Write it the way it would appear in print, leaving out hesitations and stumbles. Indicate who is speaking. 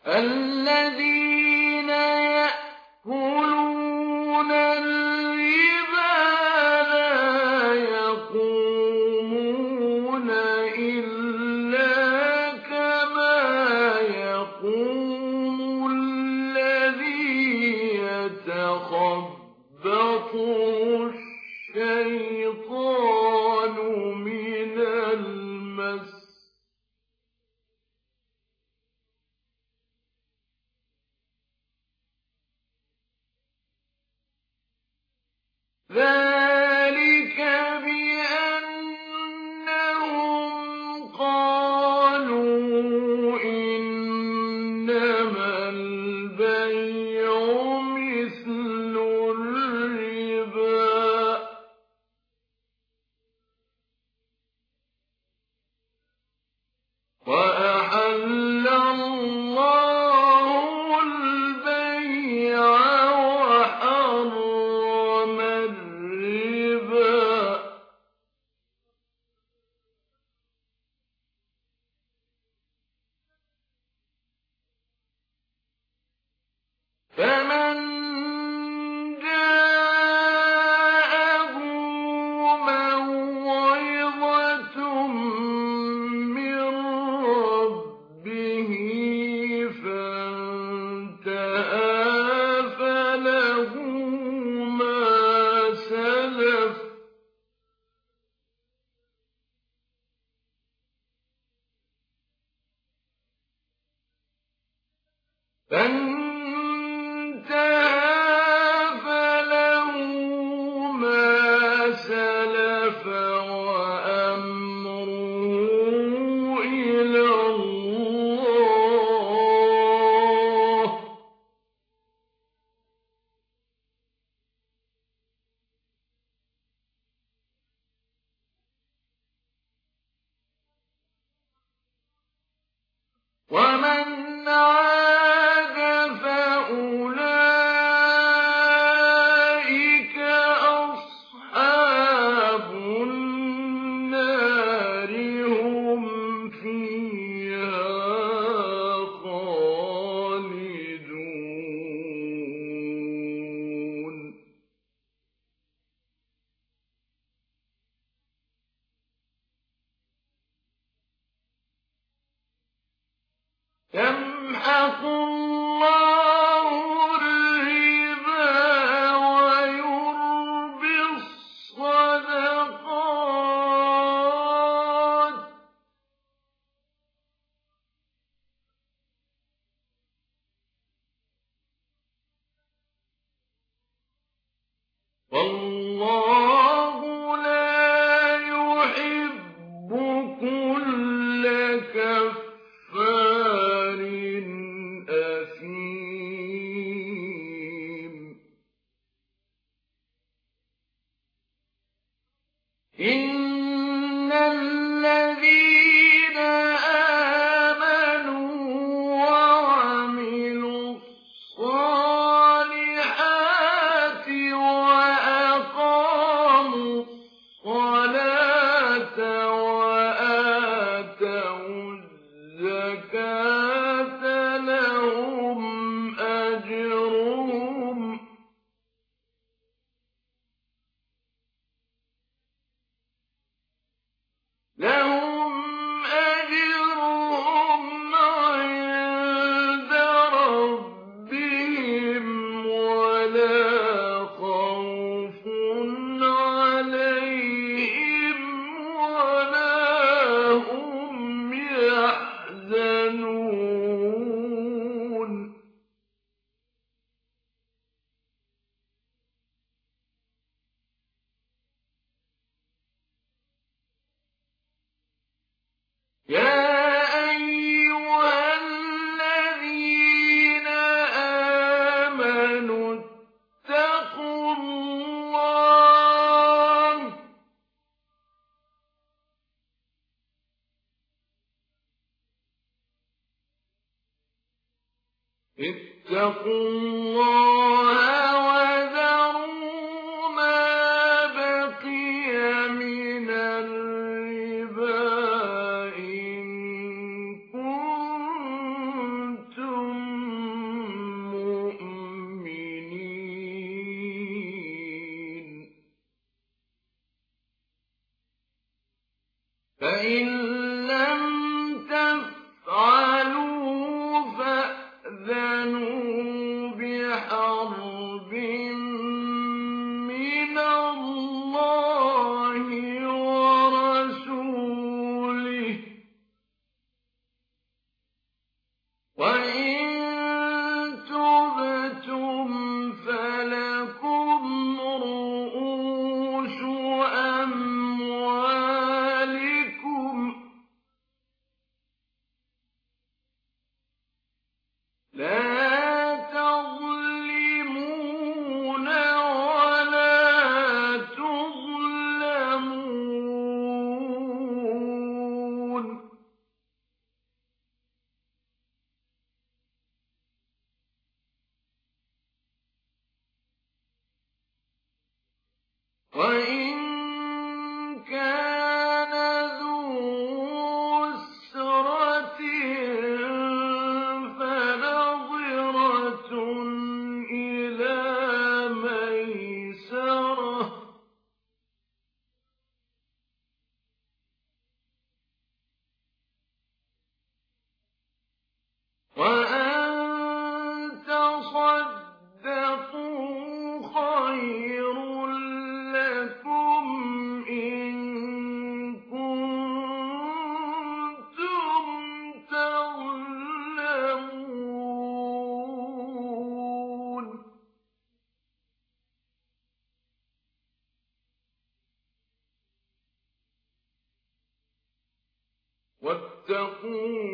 Speaker 1: الذين يأكلون الربا لا يقومون إلا كما يقوم الذي يتخبطه الشيطان من المس. ذلك بأنهم قالوا إنما البيع مثل الربا وأحل الله البيع وحرم الربا فمن جاءه موعظة من ربه فانتهى فله ما سلف وأمره إلى الله. ومن عاد فأولئك أصحاب النار هم فيها خالدون. يمحق الله الربا ويربي الصدقات والله لا يحب كل كفار أثيم. إن الذين آمنوا وعملوا الصالحات وأقاموا الصلاة وآتوا الزكاة لهم أجرهم عند ربهم ولا خوف عليهم ولا هم يحزنون. يا أيها الذين آمنوا اتقوا الله وذروا ما بقي من الربا إن كنتم وَإِن تُبْتُمْ فَلَكُمْ رُءُوسُ أَمْوَالِكُمْ لَا تَظْلِمُونَ وَلَا تُظْلَمُونَ وَإِن كَانَ ذُو عُسْرَةٍ فَنَظِرَةٌ إِلَىٰ مَيْسَرَةٍ ۚ وَأَن تَصَدَّقُوا خَيْرٌ لَّكُمْ إِن كُنتُمْ تَعْلَمُونَ وَاتَّقُوا